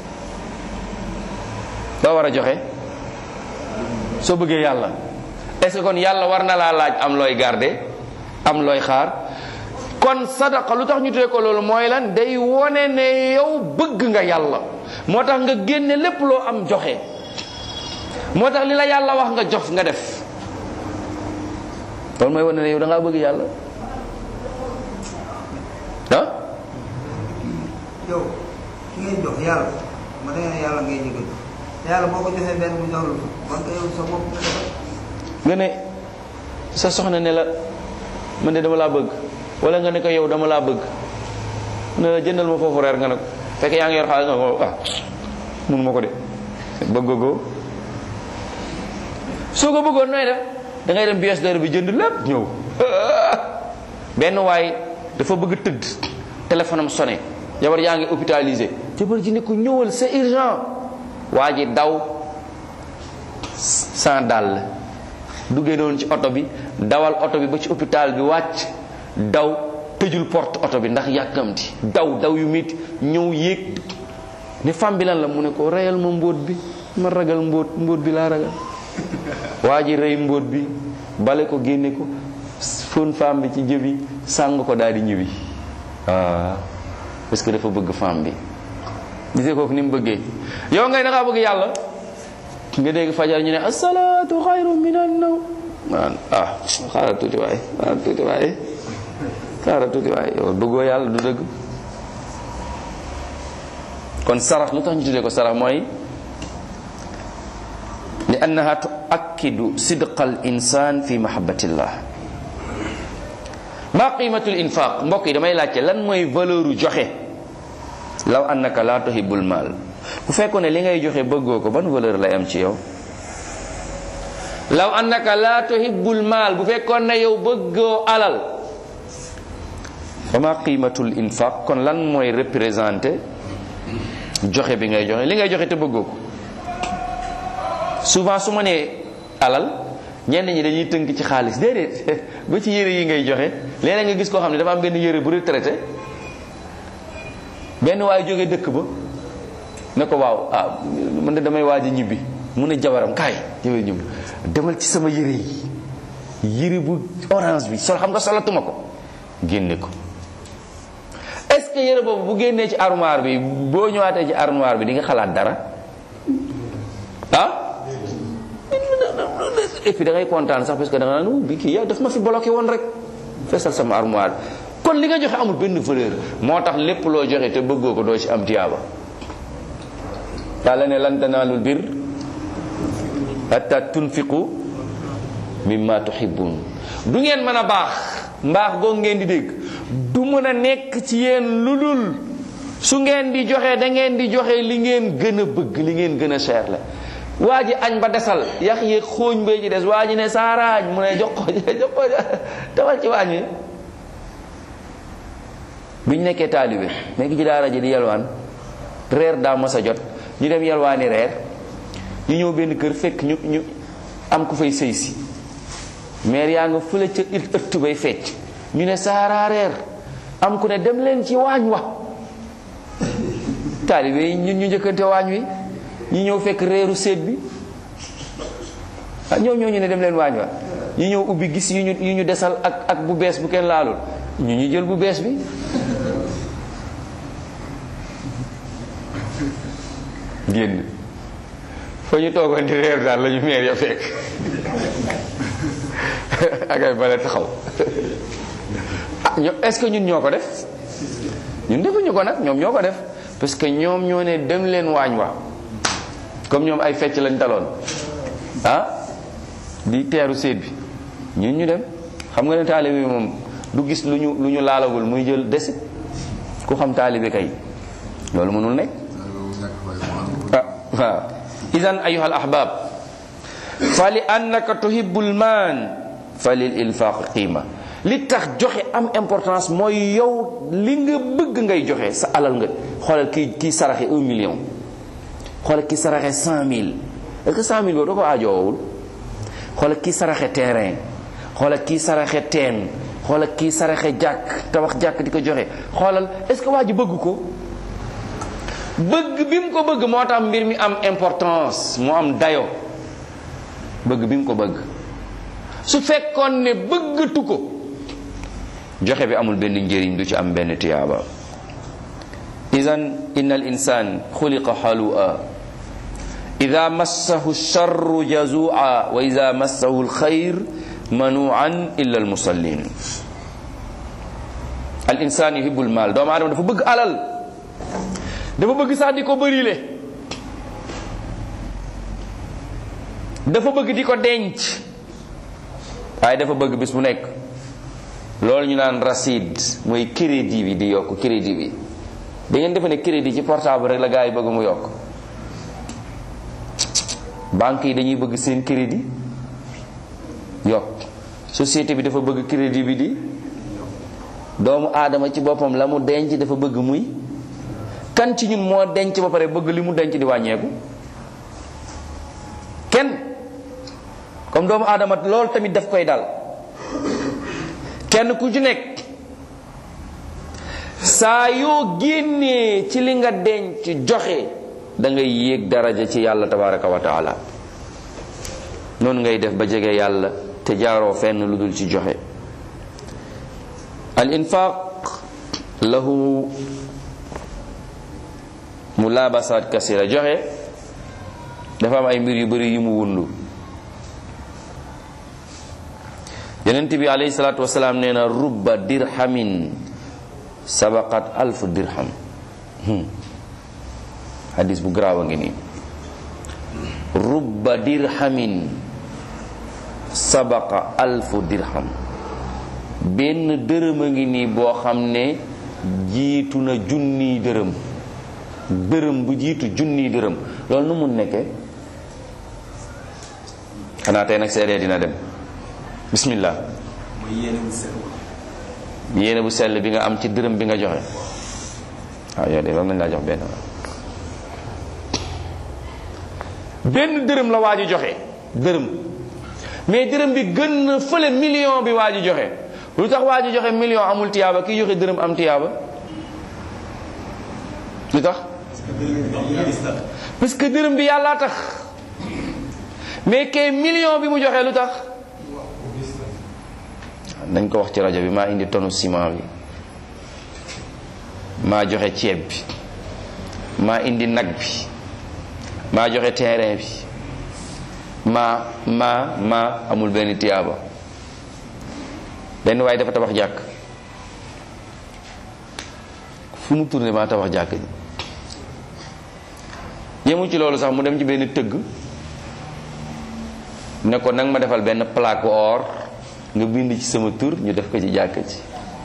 loo war a joxe soo bëggee yàlla. est-ce que kon yàlla war na laa laaj am looy garder am looy xaar. kon sadaqa lu tax ñu tuddee ko loolu mooy lan day wone ne yow bëgg nga yàlla moo tax nga génne lépp loo am joxe moo tax li la yàlla wax nga jox nga def loolu mooy wone ne yow da ngaa bëgg yàlla ah. yow ki ngay jox yàlla ma da nga yàlla ngay jóge yàlla boo ko joxee benn mu jox la man ko yow sa bopp nga defal. nga ne sa soxna ne la man de dama laa bëgg wala nga ne ko yow dama laa bëgg ne la jëndal ma foofu reer nga ne ko fekk yaa ngi yor xaalis nga ko ah mënu ma ko de bëggoo soo ko bëggoon nooy def da ngay dem bies dara bi jënd lépp ñëw benn waay dafa bëgg tëdd téléphone am sonné jabar yaa ngi hôpitalisé jabar ji ne ko ñëwal c'est urgent waa ji daw sans dàll duggee noonu ci oto bi dawal oto bi ba ci hôpital bi wàcc daw tëjul porte oto bi ndax yàkkamti daw daw yu métti ñëw yéeg ne femme bi lan la mu ne ko reyal ma mbóot bi ma ragal mbóot mbóot bi laa ragal waa ji rey mbóot bi bale ko génne ko fóon femme bi ci jëbi sàng ko daal di ñibbi ah parce que dafa bëgg femme bi gisee kooku ni mu bëggee yow ngay dangaa bëgg yàlla nga dégg fajar ñu ne asalaatu xayru minan nawm man ah xaaral tuuti waaye xaaral tuuti waaye xaaral tuuti waaye yow bëggoo yàlla du dëgg. kon sarax lu tax ñu tuddee ko sarax mooy li annaha tuakkidu sidqa al insan fi mahabbatillah. ma qimatul infaq mbokk yi damay laajte lan mooy valeur u joxe law annaka la tuhibbul mal bu fekkoon ne li ngay joxe bëggoo ko ban valeur lay am ci yow. law annaka la tuhibbul mal bu fekkoon ne yow bëggoo alal fa ma qimatul infaq kon lan mooy représenté joxe bi ngay joxe li ngay joxe te bëggoo ko. souvent su ma nee alal ñenn ñi dañuy tënk ci xaalis déedéet ba ci yére yi ngay joxe léeg-léeg nga gis koo xam ne dafa am benn yére bu retraité benn waaye jógee dëkk ba ne ko waaw ah man de damay waaj a ñibbi mu ne jabaram kaay jëwee ñibbi demal ci sama yére yi yére bu orange bi sol xam nga solatuma ko génne ko. est-ce que yére boobu bu génnee ci armoire bi boo ñëwaatee ci armoire bi di nga xalaat dara ah. et puis da ngay kontaan sax parce que da nga naan bi kii yow daf ma fi bloqué woon rek fesal sama armoire kon li nga joxe amul benn valeur moo tax lépp loo joxe te bëggoo ko doo ci am tiyaaba. yàlla ne lan tanaalul bir hatta tunfiqu mimma tuhibbun du ngeen mën a baax mbaax googu ngeen di dégg du mën a nekk ci yéen lu dul su ngeen di joxe da ngeen di joxe li ngeen gën a bëgg li ngeen gën a cher la. waa ji añ ba desal yax yéeg xooñ bay ci des waa ji ne saaraañ mu ne jox ko jox ko tawal ci waañ wi. biñ nekkee taalibe nekk ci daara ji di yalwaan reer daa mos a jot ñu dem yalwaani reer ñu ñëw benn kër fekk ñu ñu am ku fay sëy si meer yaa nga fële ca ëtt bay fecc ñu ne saaraa reer am ku ne dem leen ci waañ wa taalibe yi ñun ñu njëkkante waañ wi ñi ñëw fekk reeru seet bi ah ñëw ñëw ñu ne dem leen waañ wa ñu ñëw ubbi gis yu ñu yu ñu desal ak ak bu bees bu kenn laalul ñu ñu jël bu bees bi génn fa ñu toogoon di reer daal la ñu meer ya fekk ak ay bale taxaw ah ño est-ce que ñun ñoo ko def ñun defuñu ko nag ñoom ñoo ko def parce que ñoom ñoo ne dem leen waañ wa comme ñoom ay fecc lañ taloon ah di teeru seet bi ñun ñu dem xam nga ne taalibe bi moom du gis lu ñu lu ñu laalagul muy jël desit ku xam taalibe kay loolu mënul nekk ah waaw idan ayuha al ahbab fa li annaka tuhibbul maan fa lil infaq qiima li tax joxe am importance mooy yow li nga bëgg ngay joxe sa alal nga xoolal kii kii saraxe un million xoolal ki saraxe cent mille est-ce que cent mille boobu da ko aajoowul xoolal ki saraxe terrain xoolal ki saraxe teen xoolal kii saraxe jàkk tabax jàkk di ko joxe xoolal est-ce que waa ji bëgg ko bëgg bi mu ko bëgg moo tax mbir mi am importance mu am dayo bëgg bi mu ko bëgg su fekkoon ne bëggatu ko joxe bi amul benn njëriñ du ci am benn tiyaaba idan inna al insan xuliqa halua ida massahu charru jazua wa ida massahu alxayr manuan illa almusallin al insan yuhibu almal doomu aadama dafa bëgg alal dafa bëgg sax di ko bërile dafa bëgg di ko denc waaye dafa bëgg bis bu nekk loolu ñu naan racide mooy crédit bi di yokk crédit bi da ngeen defe ne crédit ci portable rek la gars yi bëgg mu yokk banque yi dañuy bëgg seen crédit yokk société bi dafa bëgg crédit bi di doomu aadama ci boppam la mu denc dafa bëgg muy kan ci ñun moo denc ba pare bëgg li mu denc di wàññeeku kenn comme doomu aadama loolu tamit daf koy dal kenn ku ci nekk saa yoo génnee ci li nga denc joxe da ngay yéeg daraja ci yàlla tabaraka wa taala noonu ngay def ba jege yàlla te jaaroo fenn lu dul ci joxe al infaq lahu mulaabasaat kasira joxe dafa am ay mbir yu bari yu mu wundu yonent bi alayhi salaatu wasalaam nee na rubba dirhamin sabaqat alfu dirham hadis bu garaaw a ngi nii rubba dirhamin sabaqa alfu dirham benn dërëm a ngi nii boo xam ne jiitu na junniy dërëm dërëm bu jiitu junniy dërëm loolu nu mun nekkee xanaa tey nag seedee dina dem bismillah yéene bu sell bi nga am ci dërëm bi nga joxe waaw yow de war nañ laa jox benn benn dërëm la waa ji joxe dërëm mais dërëm bi gën na fële million bi waa ji joxe lu tax waa ji joxe million amul tiyaaba kii joxe dërëm am tiyaaba lu tax parce que dërëm bi yàllaa tax mais kay million bi mu joxe lu tax nañ ko wax ci rajo bi maa indi tonu ciment bi maa joxe ceeb bi maa indi nag bi maa joxe terrain bi maa maa maa amul benn tiyaaba benn waaye dafa tabax jàkk fu mu tourné maa tabax jàkk ji yemu ci loolu sax mu dem ci benn tëgg ne ko nag ma defal benn plaque or nga bind ci sama tur ñu def ko ci jàkk ji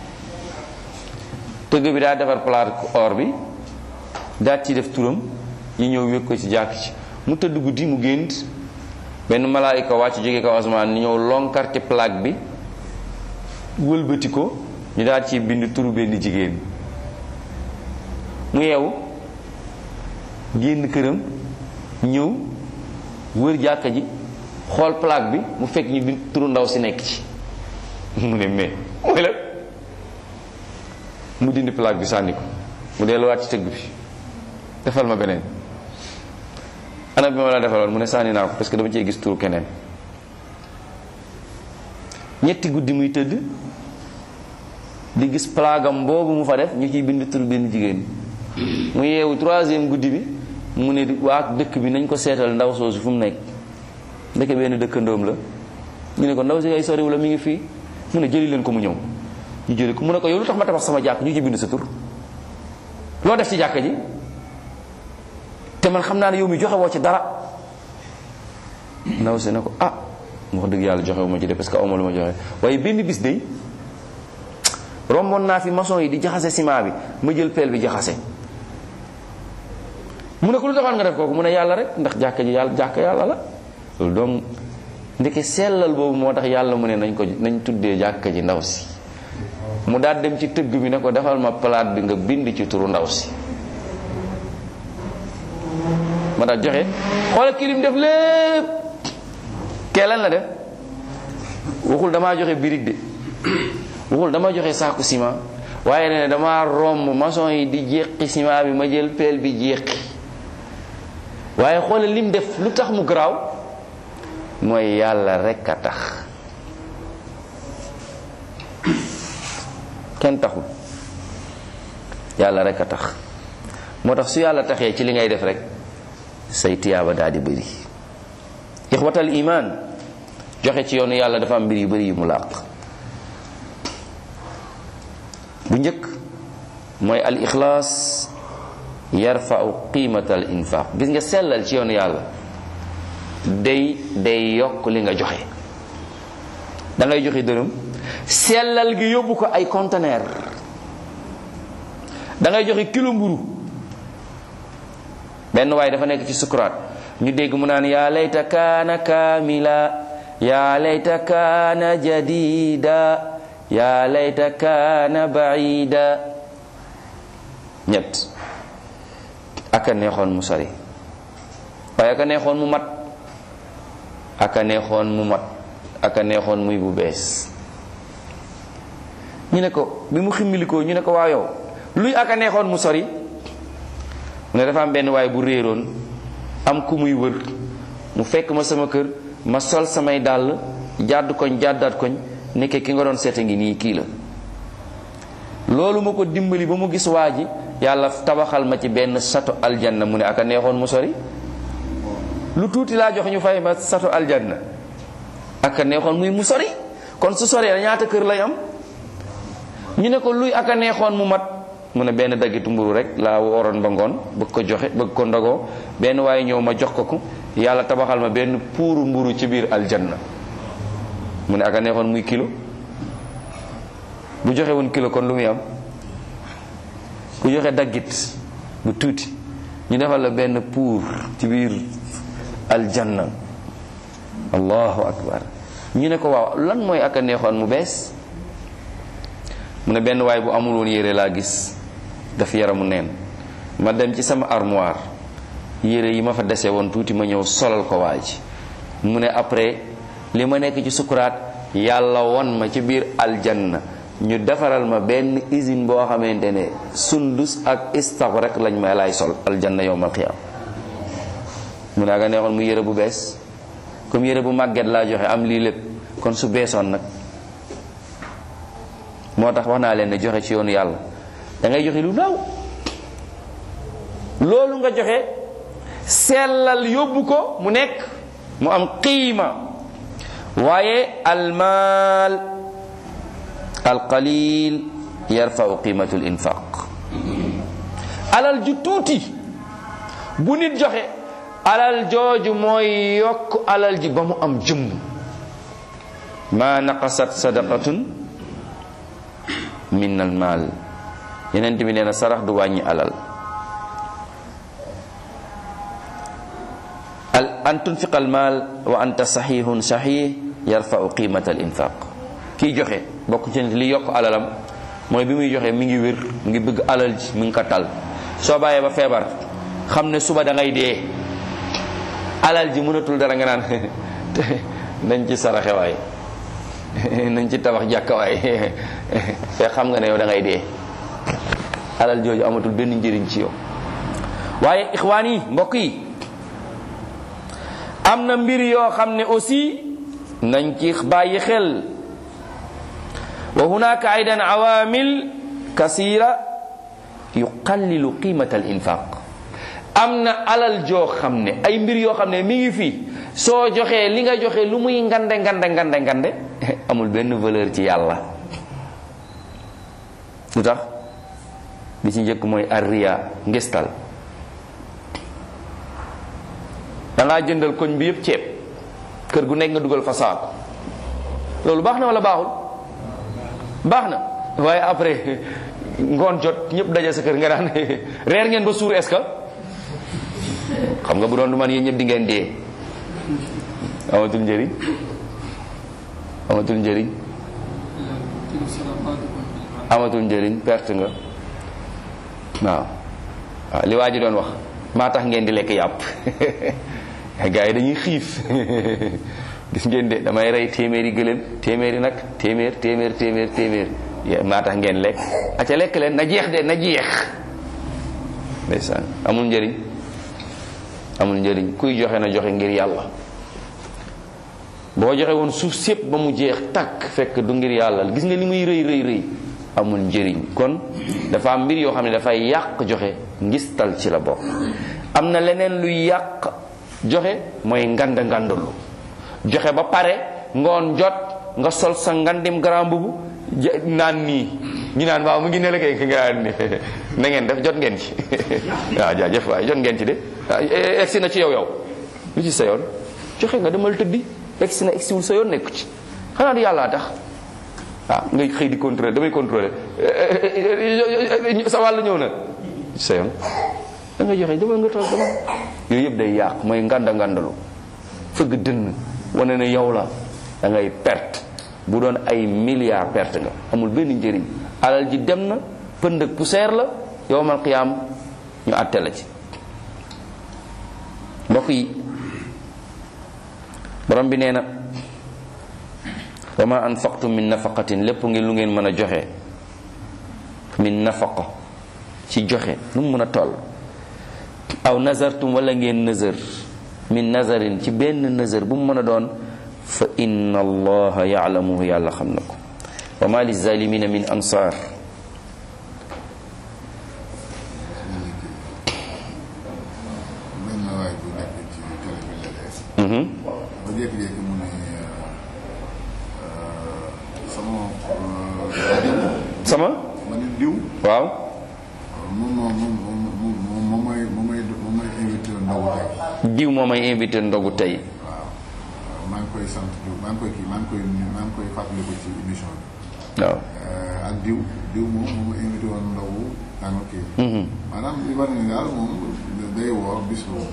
tëgg bi daa defar plaque or bi daat ci def turam ñu ñëw wékk ko ci jàkk ci mu tëdd guddi mu gént benn malaayika wàcc jóge kaw asamaan ni ñëw lonkar ci plaque bi wëlbati ko ñu daal ci bind turu benn jigéen mu yeewu génn këram ñëw wër jàkka ji xool plaque bi mu fekk ñu bind turu ndaw si nekk ci mu ne mais mooy la mu dindi plaque bi sànni ko mu delluwaat ci tëgg bi defal ma beneen ana bi ma la defaloon mu ne sànni naa ko parce que dama cee gis turu keneen ñetti guddi muy tëdd di gis plagam boobu mu fa def ñu ciy bind turu benn jigéen mu yeewu troisième guddi bi mu ne waa dëkk bi nañ ko seetal ndaw soosu fu mu nekk ndeke benn dëkkandoom la ñu ne ko ndaw si ay soriw la mi ngi fii mu ne jëli leen ko mu ñëw ñu jëli ko mu ne ko yow lu tax ma tabax sama jàkk ñu ci bind sa tur loo def ci jàkk ji te man xam naa ne yow mi joxe woo ci dara ndaw si ne ko ah wax dëgg yàlla joxe wu ma ci de parce que awma lu ma joxe waaye benn bis day romboon naa fi maçon yi di jaxase ciment bi ma jël pelle bi jaxase mu ne ko lu taxoon nga def kooku mu ne yàlla rek ndax jàkka ji yàlla jàkka yàlla la loolu donc ndeke sellal boobu moo tax yàlla mu ne nañ ko nañ tuddee jàkka ji ndaw si mu daal dem ci tëgg bi ne ko defal ma palaat bi nga bind ci turu ndaw si ma daal joxe xoolal kii lim def lépp kee lan la def waxul damaa joxe birig de waxul dama joxe saaku ciment waaye ne dama romb maçon yi di jéqi ciment bi ma jël peel bi jéqi waaye xoolal lim def lu tax mu garaaw mooy yàlla rekk a tax kenn taxul yàlla rekk a tax moo tax su yàlla taxee ci li ngay def rek say tiyaaba daal di bëri ixwatal iman joxe ci yoonu yàlla dafa am mbir yu bëri yu mu làq bu njëkk mooy al ixlaas yarfau qiimata al infaq gis nga sellal ci yoonu yàlla day day yokk li nga joxe da ngay joxe dërëm sellal gi yóbbu ko ay conteneur da ngay joxe kilo mburu benn waaye dafa nekk ci sukuraat ñu dégg mu naan yaa layta kaana kaamila yaa layta kaana jadida yaa layta kaana baida ñett aka neexoon mu sori waaye aka neexoon mu mat aka neexoon mu mat aka neexoon muy bu bees ñu ne ko bi mu ximmilikoo ñu ne ko waaw yow luy aka neexoon mu sori mu ne dafa am benn waay bu réeroon am ku muy wër mu fekk ma sama kër ma sol samay dàll jàdd koñ jàddaat koñ nekke ki nga doon seeta ngi nii kii la loolu ma ko dimbali ba mu gis waa ji yàlla tabaxal ma ci benn sato aljanna mu ne aka neexoon mu sori lu tuuti laa jox ñu fay ma sato aljanna aka neexoon muy mu sori kon su soree la ñaata kër lay am ñu ne ko luy aka neexoon mu mat mu ne benn daggitu mburu rek laa waroon ba ngoon bëgg ko joxe bëgg ko ndogoo benn waaye ñëw ma jox ko ko yàlla tabaxal ma benn puuru mburu ci biir aljanna mu ne aka neexoon muy kilo bu joxe woon kilo kon lu muy am ku joxe daggit bu tuuti ñu defal la benn puur ci biir aljanna allahu akbar ñu ne ko waaw lan mooy aka neexoon mu bees mu ne benn waay bu amul woon yére laa gis daf yaramu neen ma dem ci sama armoire yére yi ma fa dese woon tuuti ma ñëw solal ko waa ji mu ne après li ma nekk ci sukuraat yàlla won ma ci biir aljanna ñu defaral ma benn usine boo xamante ne sundus ak istax rek lañ may lay sol aljanna yawmal qiyaam mu ne aga neexoon mu yére bu bees comme yére bu màgget laa joxe am lii lépp kon su beesoon nag moo tax wax naa leen ne joxe ci yoonu yàlla da ngay joxe lu ndaw loolu nga joxe sellal yóbbu ko mu nekk mu am qiima waaye almaal alqalil yarfau qiimatu l infaq alal ju tuuti bu nit joxe alal jooju mooy yokk alal ji ba mu am jëmm ma naqasat sadaqatun min al maal yeneen bi nee na sarax du wàññi alal al an tunfiq al maal wa anta sahihun sahih yarfau qimata al infaq kii joxe bokk ci li yokk alalam mooy bi muy joxe mi ngi wér mi ngi bëgg alal ji mi ngi ko tal soo bàyyee ba feebar xam ne suba da ngay dee alal ji mënatul dara nga naan nañ ci saraxe waay nañ ci tabax jàkka waay fekk xam nga ne yow da ngay dee alal jooju amatul benn njëriñ ci yow waaye ixwaan yi mbokk yi am na mbir yoo xam ne aussi nañ ci bàyyi xel wa hunaka aydan awamil kasira yuqallilu qimata al infaq am na alal joo xam ne ay mbir yoo xam ne mi ngi fii soo joxee li nga joxe lu muy ngande ngande ngande ngande amul benn valeur ci yàlla lu tax bi ci njëkk mooy arriya ngistal dangaa jëndal koñ bi yépp ceeb kër gu nekk nga dugal fa saako loolu baax na wala baaxul baax na waaye après ngoon jot ñëpp daje sa kër nga daan reer ngeen ba suur est-ce que xam nga bu doon du man yéen ñëpp di ngeen dee amatul njëriñ amatul njëriñ amatul njëriñ perte nga waaw waaw li waa ji doon wax maa tax ngeen di lekk yàpp gars yi dañuy xiif gis ngeen de damay rey téeméeri gëléem téeméeri nag téeméer téeméer téeméer téeméer maa tax ngeen lekk aca lekk leen na jeex de na jeex ndeysaan amul njëriñ amul njëriñ kuy joxe na joxe ngir yàlla boo joxe woon suuf sépp ba mu jeex takk fekk du ngir yàlla gis nga li muy rëy rëy rëy amul njëriñ kon dafa am mbir yoo xam ne dafay yàq joxe ngistal ci la bokk. am na leneen luy yàq joxe mooy nganda ngandalu joxe ba pare ngoon jot nga sol sa ngandim grand mbubu naan nii ñu naan waaw mu ngi ne la kay nga naan nii na ngeen def jot ngeen ci waaw jaajëf waaye jot ngeen ci de egsi na ci yow yow lu ci sa yoon joxe nga demal tëddi egsi na egsiwul sa yoon nekku ci xanaa du yàllaa tax waaw ngay xëy di contrôler damay contrôler sa wàll ñëw na sa yoon da nga joxe demal nga toog dama yooyu yëpp day yàq mooy nganda ngandalu fëgg dënn wane ne yow la da ngay perte bu doon ay milliards perte nga amul benn njëriñ alal ji dem na pënd ak poussière la yowmal qiyaam ñu àtte la ci mbokk yi borom bi nee na wa ma anfaqtum min nafaqatin lépp ngeen lu ngeen mën a joxe min nafaqa ci joxe nu mu mën a toll aw nazartum wala ngeen nazar min nazarin ci benn nazar bu mu mën a doon fa inna allaha yaalamuhu yàlla xam na ko wa ma lizalimina min ansar sama diw waaw moom moom moom moom mooy moom mooy moom mooy invité ndogu tey diw moo may invité ndogu tey waaw maa ngi koy sant diw maa ngi koy kii maa ngi koy maa ngi koy fàttaliku ci émission bi waaw ak diw diw moom moom ma invité woon ndogu ak kii maanaam li war ni daal moom day woor bis boobu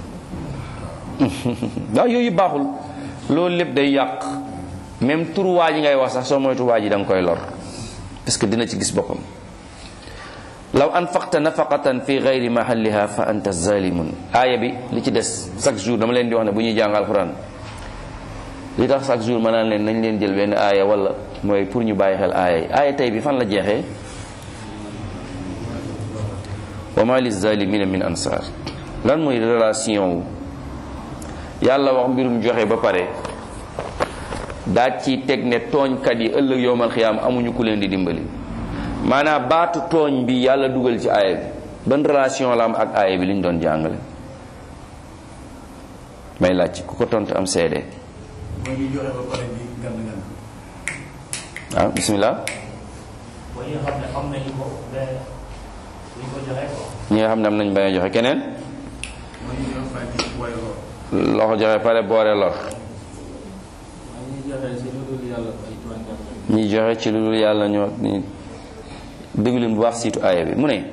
waaw yooyu baaxul loolu lépp day yàq même tur waa ji ngay wax sax soo moytu waa ji da nga koy lor parce que dina ci gis boppam law anfaqta nafaqatan fi gayri mahalliha fa anta zalimun aaya bi li ci des chaque jour dama leen di wax ne bu ñuy jàng alquran li tax chaque jour ma naan leen nañ leen jël benn aaya wala mooy pour ñu bàyyi xel aaya yi aaya tey bi fan la jeexee wa ma lizalimina min ansar lan mooy relation wu yàlla wax mbirum joxe ba pare daa ci teg ne tooñkat yi ëllëg yowmal xiyaam amuñu ku leen di dimbali maanaam baatu tooñ bi yàlla dugal ci aaya bi ban relation la am ak aaya bi li ñu doon jàngale may laaj ku ko tontu am seede waaw bismillah ñi nga xam ne am nañ bañ a joxe keneen loxo joxe pare boore lor ñi joxe ci lu dul yàlla ñoo déglu bu baax siitu aaya bi mu ne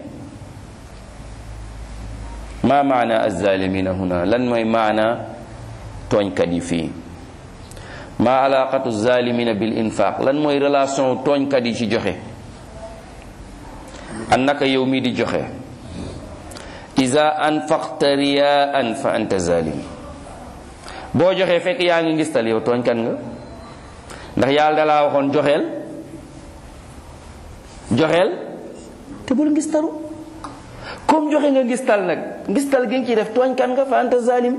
ma maana azzalimina huna lan mooy maana tooñkat yi fii ma alaqatu zalimina bil infaq lan mooy relation tooñkat yi ci joxe annaka yow mii di joxe iza anfaqta riyaan fa anta zalim boo joxee fekk yaa ngi ngistal yow tooñkat nga ndax yàlla dalaa waxoon joxeel joxeel te bul ngistalu comme joxe nga ngistal nag ngistal gi nga ci def tooñkat nga fa anta zalim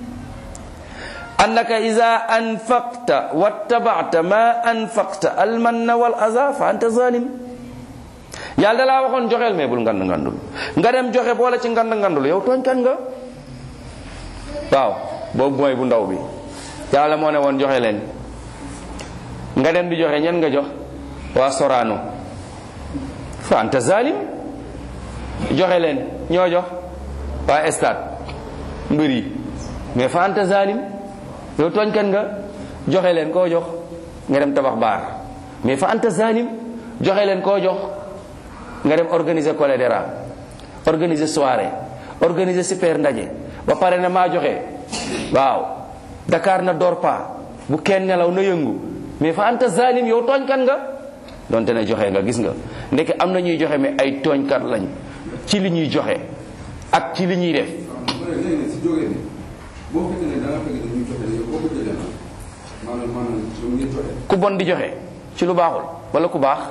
annaka iza anfaqta wattaba'ta ma anfaqta almanna wal aza fa anta zalim yàlla dalaa waxoon joxeel mais bul ngand ngandul nga dem joxe boole ci ngand ngandul yow tooñkat nga waaw boobu mooy bu ndaw bi yàlla moo ne woon joxe leen nga dem di joxe ñan nga jox waa Sorano fa anta zalim joxe leen ñoo jox waa stade mbër yi mais fa anta zalim yow tooñkat nga joxe leen koo jox nga dem tabax baar mais fa anta zalim joxe leen koo jox nga dem organiser cholédéra organiser soirée organiser super ndaje ba pare na maa joxe waaw Dakar na door pa bu kenn nelaw na yëngu mais fa anta zalim yow tooñkat nga donte ne joxe nga gis nga ndeke am na ñuy joxe mais ay tooñkat lañ ci li ñuy joxe ak ci li ñuy def ku bon di joxe ci lu baaxul wala ku baax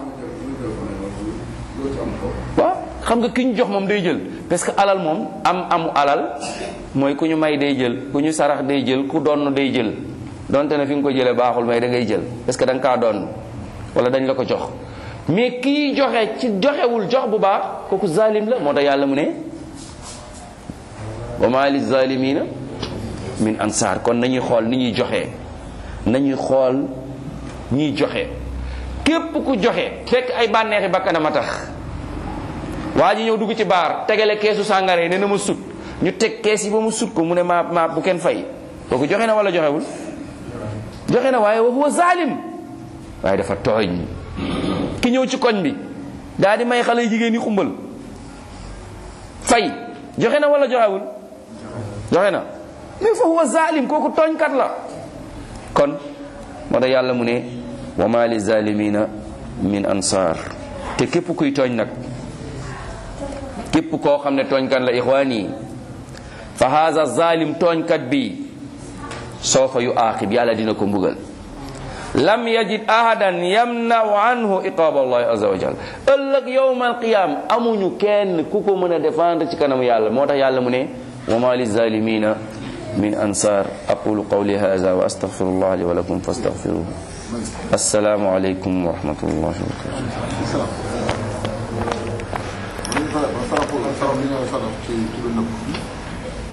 waaw xam nga ki ñu jox moom day jël parce que alal moom am amu alal mooy ku ñu may day jël ku ñu sarax day jël ku donn day jël donte na fi nga ko jëlee baaxul may da ngay jël parce que da nga kaa doon wala dañ la ko jox mais kii joxe ci joxewul jox bu baax kooku zalim la moo tax yàlla mu ne wa ma li zalimina min ansar kon nañuy xool ni ñuy joxe nañuy xool ñiy joxe képp ku joxe fekk ay bànneexi bakkanam a tax waa ji ñëw dugg ci baar tegale keesu sàngara yi ne na ma sut ñu teg kees yi ba mu sut ko mu ne ma ma bu kenn fay kooku joxe na wala joxewul joxe na waaye wa huwa zalim waaye dafa tooñ ki ñëw ci koñ bi daal di may xale yu jigéen yi xumbal fay joxe na wala joxewul joxe na mais fa huwa zalim kooku tooñkat la kon moo tax yàlla mu ne wa ma li zalimina min ansar te képp kuy tooñ nag képp koo xam ne tooñkat la ixwaani fa haza zalim tooñkat bi soofa yu aaxib yàlla dina ko mbugal lam yajid ahadan yamnau anhu iqaab allahi azza wa jal ëllëg yowma alqiyam amuñu kenn ku ko mën a défendre ci kanamu yàlla moo tax yàlla mu ne wa ma li zalimina min ansar aqulu qawli hadha wa astaghfirullah li wa lakum fastaghfiruhu assalamu alaykum wa rahmatullahi wa barakatuh